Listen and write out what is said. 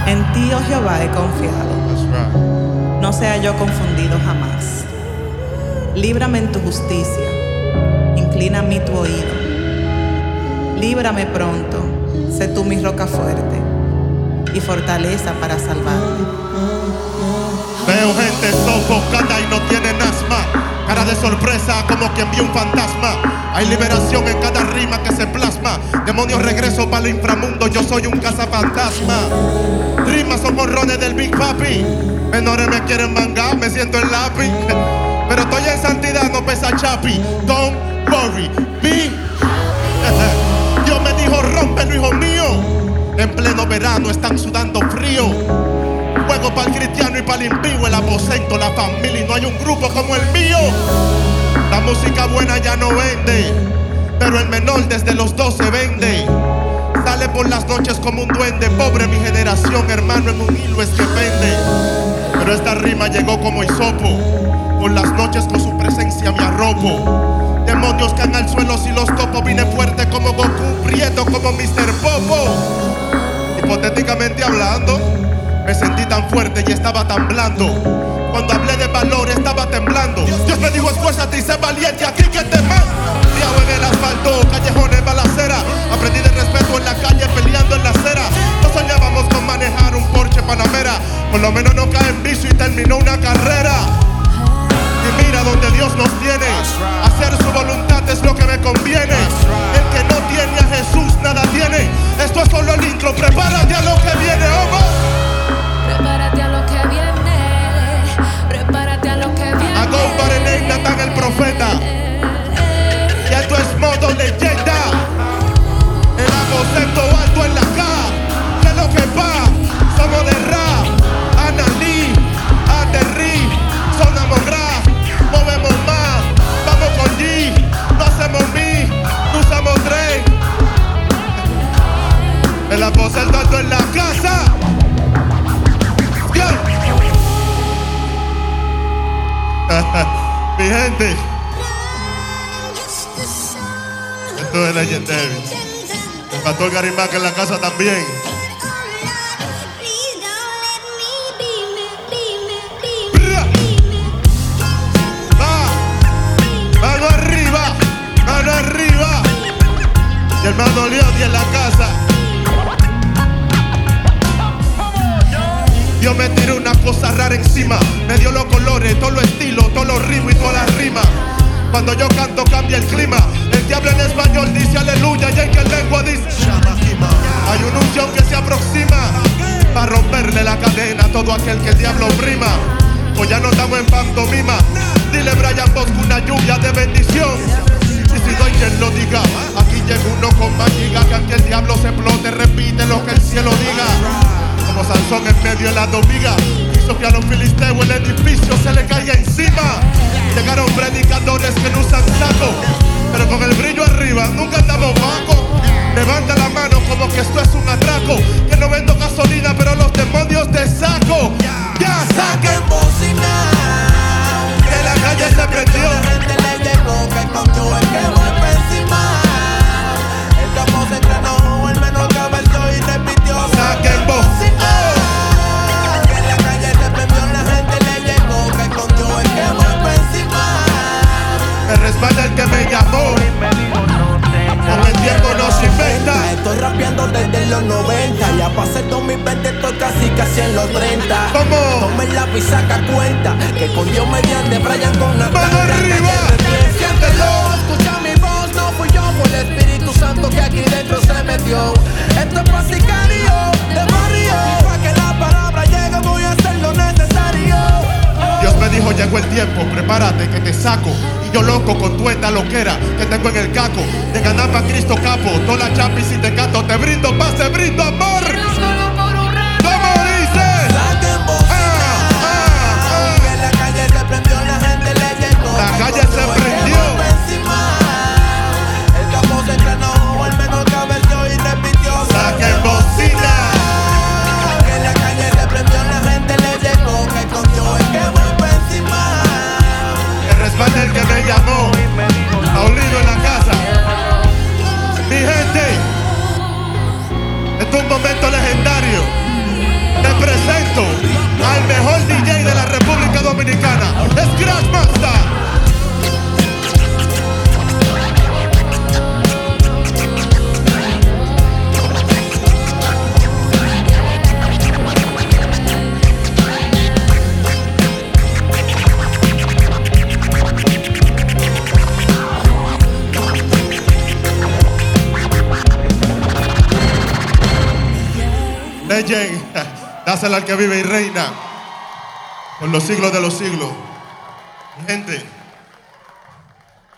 En ti, oh Jehová, he confiado. No sea yo confundido jamás. Líbrame en tu justicia. Inclina a mí tu oído. Líbrame pronto. Sé tú mi roca fuerte y fortaleza para salvarme. Veo gente sofocada y no tienen asma. Cara de sorpresa como quien vio un fantasma. Hay liberación en cada rima que se plasma. Demonios regreso para el inframundo. Yo soy un cazafantasma. Rimas son morrones del Big Papi. Menores me quieren mangar, me siento el lápiz. Pero estoy en santidad, no pesa chapi. Don't worry, me. Dios me dijo, rómpelo, hijo mío. En pleno verano están sudando frío. Juego para el cristiano y para el impío. El aposento, la familia, y no hay un grupo como el mío. La música buena ya no vende, pero el menor desde los 12 vende. Sale por las noches como un duende. Pobre mi generación, hermano, en un hilo es que pende. Pero esta rima llegó como hisopo. Por las noches con su presencia me arropo. Demonios caen al suelo si los topo. Vine fuerte como Goku, prieto como Mr. Popo. Hipotéticamente hablando, me sentí tan fuerte y estaba tan blando. Cuando hablé de valor estaba temblando. Dios me dijo, esfuérzate y sé valiente, aquí que te mando. Criado en el asfalto, callejones, balacera. Aprendí de respeto en la calle, peleando en la acera. No soñábamos con manejar un Porsche Panamera. Por lo menos no cae en vicio y terminó una carrera. Y mira donde Dios nos tiene. Hacer su voluntad es lo que me conviene. El que no tiene a Jesús nada tiene. Esto es solo el intro, prepárate a lo que viene, vamos. Prepárate a lo que viene. Prepárate a lo que viene. A go para el Natán el profeta. Y esto es modo leyenda. El aposento alto en la K. ¿Qué es lo que va? Somos de rap. Analí, Aterrí, sonamos rap. Movemos más, vamos con G. No hacemos mi, no usamos tren. El aposento alto en la casa. Mi gente, esto es Legendary. El pastor Garimaca en la casa también. Mano arriba, mano arriba. Y el hermano León en la casa. Dios me tiró una cosa rara encima. Me dio los colores, todos los estilos, todos los ritmos y todas las rimas. Cuando yo canto cambia el clima. El que habla en español dice aleluya y el que en lengua dice hay una unción que se aproxima para romperle la cadena a todo aquel que el diablo oprima. Pues ya no estamos en pantomima. Dile Brian Bosco una lluvia de bendición. Y si no hay quien lo diga, aquí llega uno con más giga. Que aunque el diablo se explote, repite lo que el cielo diga. Como Sansón en medio de la domiga, hizo que a los filisteos el edificio se le caiga encima. Llegaron predicadores que no usan saco, pero con el brillo arriba nunca andamos bajo. Levanta la mano como que esto es un atraco. Que no vendo gasolina, pero los demonios te saco. Ya saquen bocina, que la calle se prendió. La gente le llegó que confió el que voy por encima. El capo se entrenó, el menor cabello y repitió. Saquen bocina. Que la calle se prendió, la gente le llegó que confió el que voy por encima. Me respalda el que me llamó. Con el tiempo no se inventa. Estoy rapeando desde los 90. Ya pasé el 2020, estoy casi en los 30. ¿Cómo? Tomen la y saca cuenta que con Dios mediante Brian con la ¡Mano arriba! Siéntelo, escucha mi voz, no fui yo, fue el Espíritu Santo que aquí dentro se metió. Esto es pa' sicario, de barrio. Y pa' que la palabra llegue voy a hacer lo necesario. Dios me dijo, llegó el tiempo, prepárate que te saco. Y yo loco con tu esta loquera que tengo en el caco. De ganar pa' Cristo capo, toda la chapi si te cato. Te brindo paz, te brindo amor. ¿Cómo dices? Saquen bocina, que la calle se prendió, la gente le llegó. La calle se prendió. El capo se entrenó, el menor cabello y repitió. Saquen bocina. Que la calle se prendió, la gente le llegó. Que confió el que voy por encima. Que respalde el que me llamó. Paulino en la casa. Mi gente, Legend, dásela al que vive y reina por los siglos de los siglos. Gente.